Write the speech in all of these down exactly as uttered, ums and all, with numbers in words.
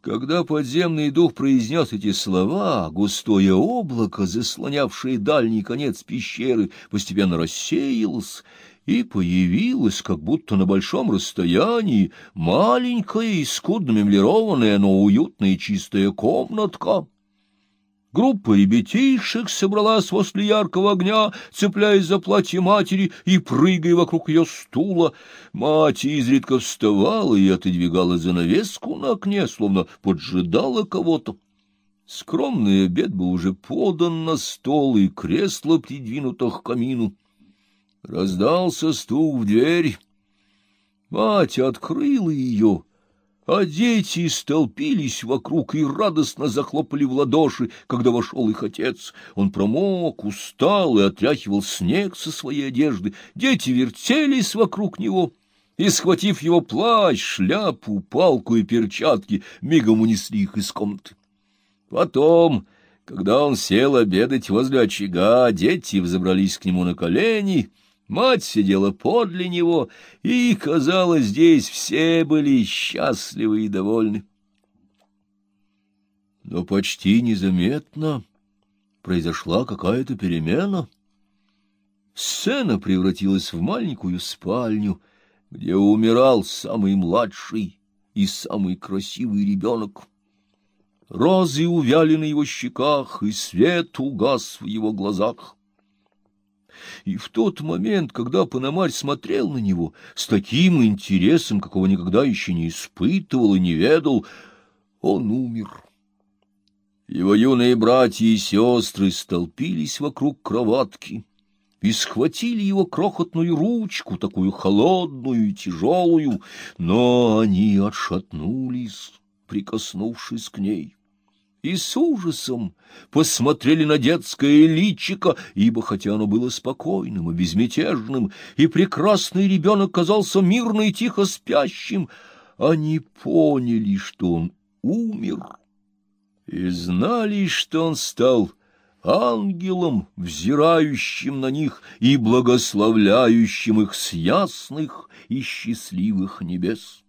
Когда подземный дух произнес эти слова, густое облако, заслонявшее дальний конец пещеры, постепенно рассеялось, и появилась, как будто на большом расстоянии, маленькая и скудно меблированная, но уютная и чистая комнатка. Группа ребятишек собралась возле яркого огня, цепляясь за платье матери и прыгая вокруг ее стула. Мать изредка вставала и отодвигала занавеску на окне, словно поджидала кого-то. Скромный обед был уже подан на стол, и кресло придвинуто к камину. Раздался стук в дверь. Мать открыла ее, а дети столпились вокруг и радостно захлопали в ладоши, когда вошел их отец. Он промок, устал и отряхивал снег со своей одежды. Дети вертелись вокруг него и, схватив его плащ, шляпу, палку и перчатки, мигом унесли их из комнаты. Потом, когда он сел обедать возле очага, дети взобрались к нему на колени. Мать сидела подле него, и, казалось, здесь все были счастливы и довольны. Но почти незаметно произошла какая-то перемена. Сцена превратилась в маленькую спальню, где умирал самый младший и самый красивый ребенок. Розы увяли на его щеках, и свет угас в его глазах. И в тот момент, когда Пономарь смотрел на него с таким интересом, какого никогда еще не испытывал и не ведал, он умер. Его юные братья и сестры столпились вокруг кроватки и схватили его крохотную ручку, такую холодную и тяжелую, но они отшатнулись, прикоснувшись к ней, и с ужасом посмотрели на детское личико, ибо хотя оно было спокойным и безмятежным, и прекрасный ребенок казался мирно и тихо спящим, они поняли, что он умер, и знали, что он стал ангелом, взирающим на них и благословляющим их с ясных и счастливых небес.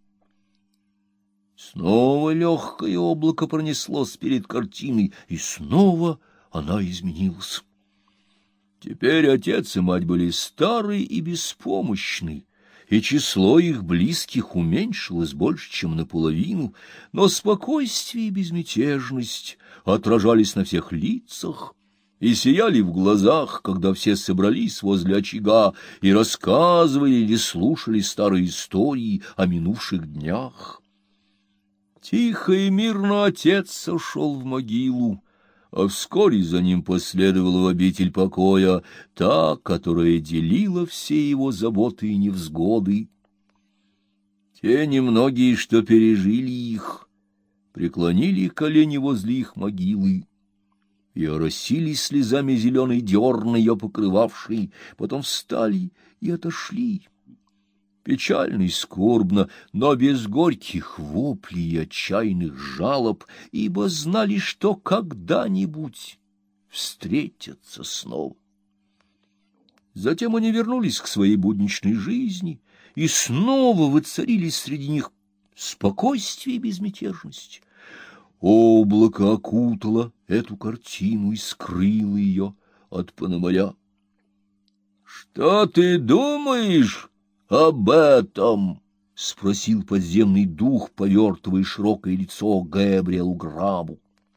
Снова легкое облако пронеслось перед картиной, и снова она изменилась. Теперь отец и мать были стары и беспомощны, и число их близких уменьшилось больше, чем наполовину, но спокойствие и безмятежность отражались на всех лицах и сияли в глазах, когда все собрались возле очага и рассказывали или слушали старые истории о минувших днях. Тихо и мирно отец сошел в могилу, а вскоре за ним последовала в обитель покоя та, которая делила все его заботы и невзгоды. Те немногие, что пережили их, преклонили колени возле их могилы и оросили слезами зеленой дерн ее покрывавшей, потом встали и отошли. Печально и скорбно, но без горьких воплей и отчаянных жалоб, ибо знали, что когда-нибудь встретятся снова. Затем они вернулись к своей будничной жизни, и снова воцарились среди них спокойствие и безмятежность. Облако окутало эту картину и скрыло ее от Пономаря. — Что ты думаешь об этом? — спросил подземный дух, повертывая широкое лицо Габриэлу Грабу.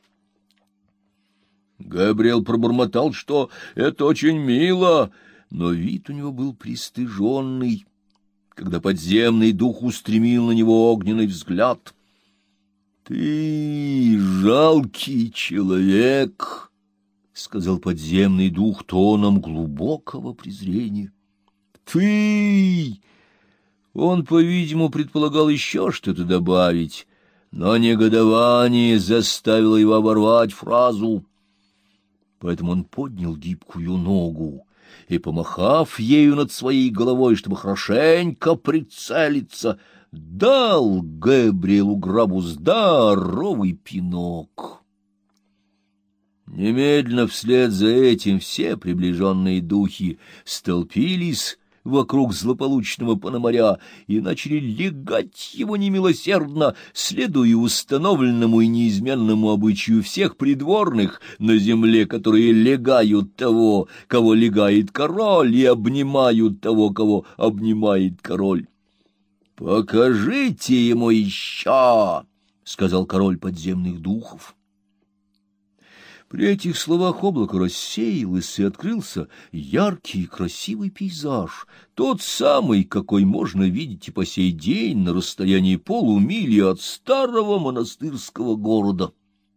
Габриэл пробормотал, что это очень мило, но вид у него был пристыженный, когда подземный дух устремил на него огненный взгляд. — Ты жалкий человек, — сказал подземный дух тоном глубокого презрения. — Ты... Он, по-видимому, предполагал еще что-то добавить, но негодование заставило его оборвать фразу. Поэтому он поднял гибкую ногу и, помахав ею над своей головой, чтобы хорошенько прицелиться, дал Габриэлу Грабу здоровый пинок. Немедленно вслед за этим все приближенные духи столпились вокруг злополучного Пономаря и начали легать его немилосердно, следуя установленному и неизменному обычаю всех придворных на земле, которые легают того, кого легает король, и обнимают того, кого обнимает король. — Покажите ему еще! — сказал король подземных духов. При этих словах облако рассеялось, и открылся яркий и красивый пейзаж, тот самый, какой можно видеть и по сей день на расстоянии полумили от старого монастырского города.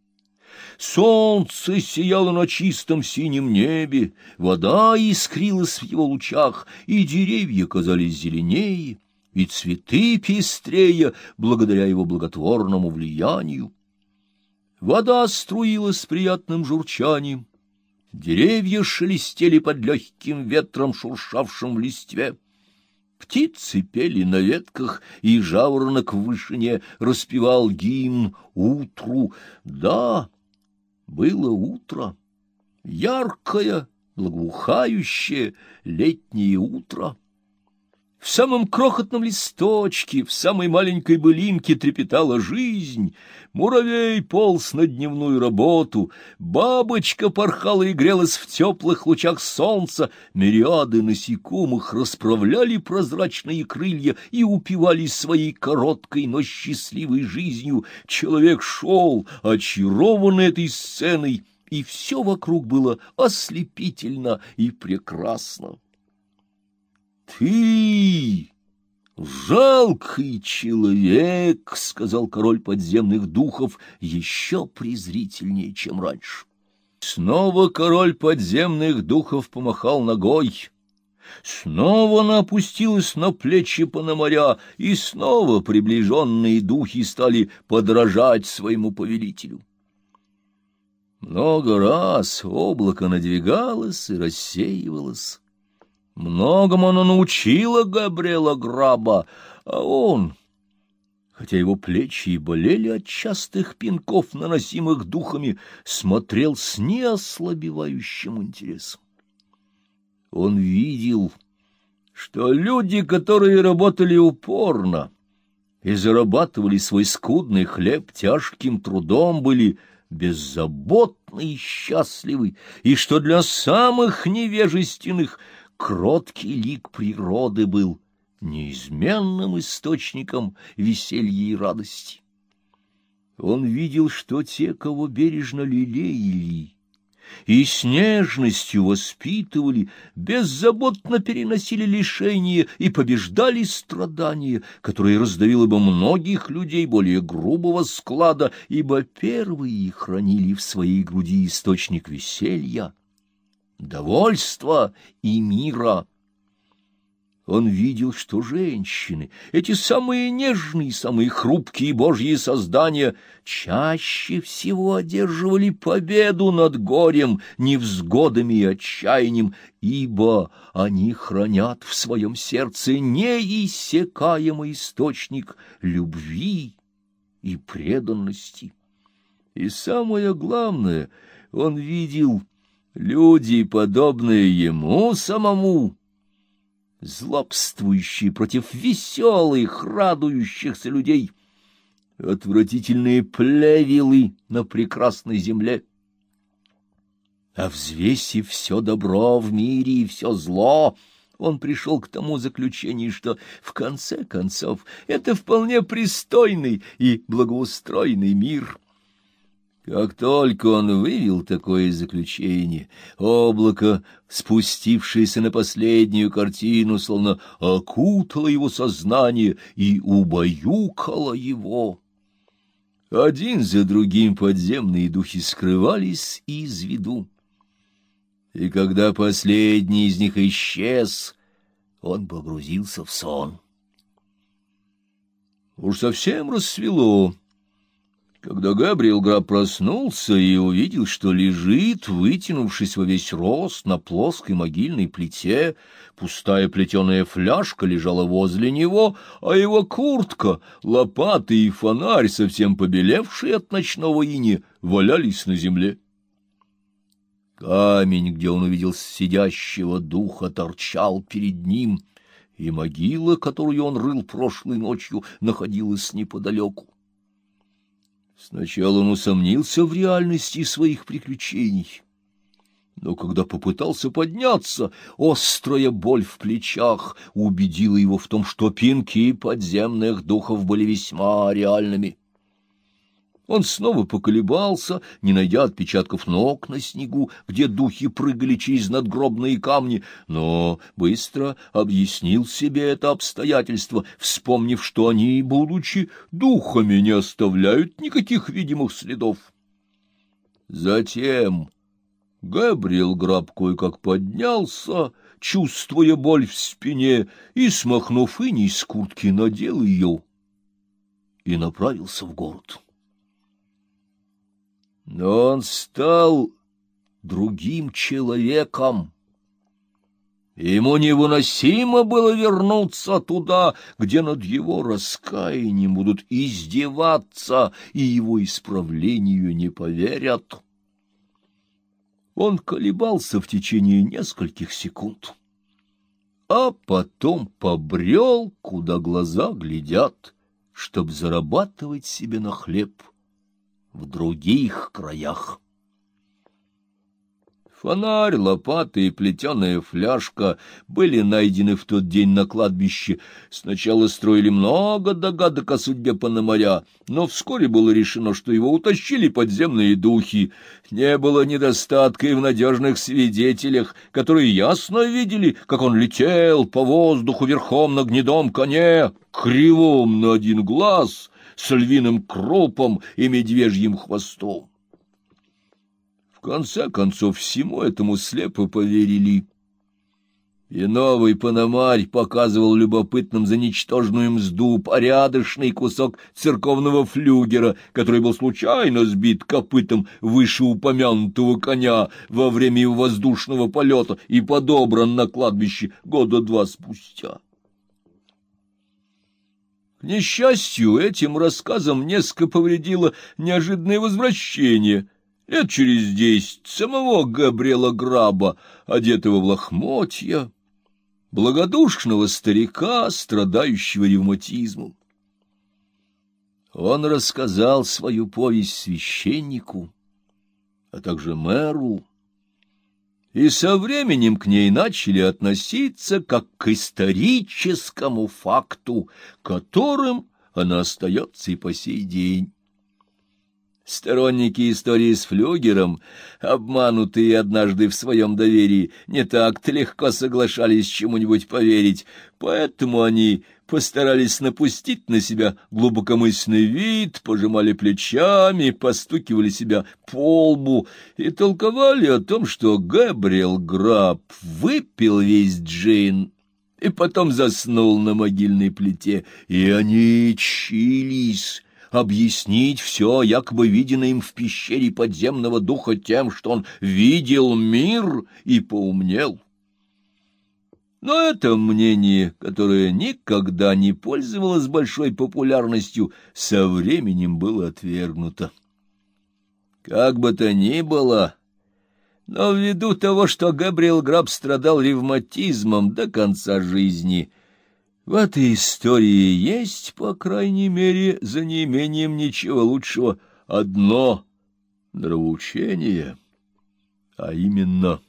Солнце сияло на чистом синем небе, вода искрилась в его лучах, и деревья казались зеленее, и цветы пестрее благодаря его благотворному влиянию. Вода струилась с приятным журчанием, деревья шелестели под легким ветром, шуршавшим в листве. Птицы пели на ветках, и жаворонок в вышине распевал гимн утру. Да, было утро, яркое, благоухающее летнее утро. В самом крохотном листочке, в самой маленькой былинке трепетала жизнь. Муравей полз на дневную работу, бабочка порхала и грелась в теплых лучах солнца, мириады насекомых расправляли прозрачные крылья и упивались своей короткой, но счастливой жизнью. Человек шел, очарованный этой сценой, и все вокруг было ослепительно и прекрасно. «Ты, жалкий человек!» — сказал король подземных духов еще презрительнее, чем раньше. Снова король подземных духов помахал ногой. Снова она опустилась на плечи Пономаря, и снова приближенные духи стали подражать своему повелителю. Много раз облако надвигалось и рассеивалось. Многому оно научило Габриэла Граба, а он, хотя его плечи и болели от частых пинков, наносимых духами, смотрел с неослабевающим интересом. Он видел, что люди, которые работали упорно и зарабатывали свой скудный хлеб тяжким трудом, были беззаботны и счастливы, и что для самых невежественных кроткий лик природы был неизменным источником веселья и радости. Он видел, что те, кого бережно лелеяли и с нежностью воспитывали, беззаботно переносили лишения и побеждали страдания, которые раздавило бы многих людей более грубого склада, ибо первые хранили в своей груди источник веселья, довольства и мира. Он видел, что женщины, эти самые нежные, самые хрупкие божьи создания, чаще всего одерживали победу над горем, невзгодами и отчаянием, ибо они хранят в своем сердце неиссякаемый источник любви и преданности. И самое главное, он видел люди, подобные ему самому, злобствующие против веселых, радующихся людей, отвратительные плевелы на прекрасной земле. А взвесив все добро в мире и все зло, он пришел к тому заключению, что, в конце концов, это вполне пристойный и благоустроенный мир. Как только он вывел такое заключение, облако, спустившееся на последнюю картину, словно окутало его сознание и убаюкало его. Один за другим подземные духи скрывались из виду. И когда последний из них исчез, он погрузился в сон. Уж совсем рассвело, когда Габриэл Граб проснулся и увидел, что лежит, вытянувшись во весь рост на плоской могильной плите, пустая плетеная фляжка лежала возле него, а его куртка, лопаты и фонарь, совсем побелевшие от ночного инея, валялись на земле. Камень, где он увидел сидящего духа, торчал перед ним, и могила, которую он рыл прошлой ночью, находилась неподалеку. Сначала он усомнился в реальности своих приключений, но когда попытался подняться, острая боль в плечах убедила его в том, что пинки подземных духов были весьма реальными. Он снова поколебался, не найдя отпечатков ног на снегу, где духи прыгали через надгробные камни, но быстро объяснил себе это обстоятельство, вспомнив, что они, будучи духами, не оставляют никаких видимых следов. Затем Габриэл Граб кое-как поднялся, чувствуя боль в спине, и, смахнув иней с куртки, надел ее и направился в город. Но он стал другим человеком. Ему невыносимо было вернуться туда, где над его раскаянием будут издеваться, и его исправлению не поверят. Он колебался в течение нескольких секунд, а потом побрел, куда глаза глядят, чтоб зарабатывать себе на хлеб в других краях. Фонарь, лопата и плетеная фляжка были найдены в тот день на кладбище. Сначала строили много догадок о судьбе Пономаря, но вскоре было решено, что его утащили подземные духи. Не было недостатка и в надежных свидетелях, которые ясно видели, как он летел по воздуху верхом на гнедом коне, кривом на один глаз, с львиным крупом и медвежьим хвостом. В конце концов, всему этому слепо поверили. И новый Пономарь показывал любопытным за ничтожную мзду порядочный кусок церковного флюгера, который был случайно сбит копытом вышеупомянутого коня во время его воздушного полета и подобран на кладбище года два спустя. К несчастью, этим рассказом несколько повредило неожиданное возвращение лет через десять самого Габриэла Граба, одетого в лохмотья, благодушного старика, страдающего ревматизмом. Он рассказал свою повесть священнику, а также мэру, и со временем к ней начали относиться как к историческому факту, которым она остается и по сей день. Сторонники истории с флюгером, обманутые однажды в своем доверии, не так-то легко соглашались чему-нибудь поверить, поэтому они постарались напустить на себя глубокомысленный вид, пожимали плечами, постукивали себя по лбу и толковали о том, что Габриэл Граб выпил весь джин и потом заснул на могильной плите, и они чились объяснить все, якобы виденное им в пещере подземного духа, тем, что он видел мир и поумнел. Но это мнение, которое никогда не пользовалось большой популярностью, со временем было отвергнуто. Как бы то ни было, но ввиду того, что Габриэл Граб страдал ревматизмом до конца жизни, в этой истории есть, по крайней мере, за неимением ничего лучшего, одно нравоучение, а именно: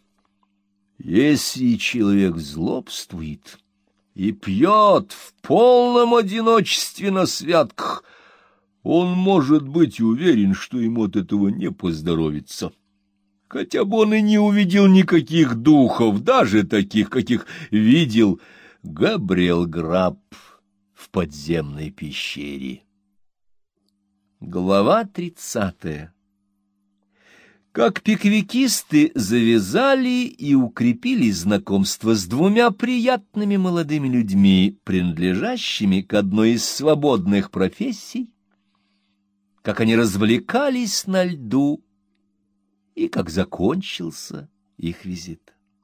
если человек злобствует и пьет в полном одиночестве на святках, он может быть уверен, что ему от этого не поздоровится. Хотя бы он и не увидел никаких духов, даже таких, каких видел Габриэл Граб в подземной пещере. Глава тридцатая. Как пиквикисты завязали и укрепили знакомство с двумя приятными молодыми людьми, принадлежащими к одной из свободных профессий, как они развлекались на льду и как закончился их визит.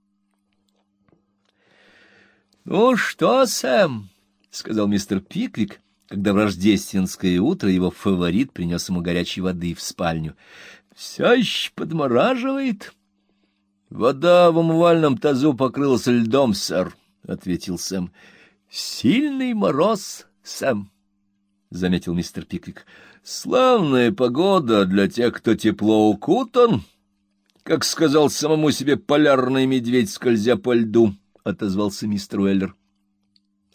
— Ну что, Сэм, — сказал мистер Пиквик, когда в рождественское утро его фаворит принес ему горячей воды в спальню, — все еще подмораживает? — Вода в умывальном тазу покрылась льдом, сэр, — ответил Сэм. — Сильный мороз, Сэм, — заметил мистер Пиквик. — Славная погода для тех, кто тепло укутан, как сказал самому себе полярный медведь, скользя по льду, — отозвался мистер Уэллер.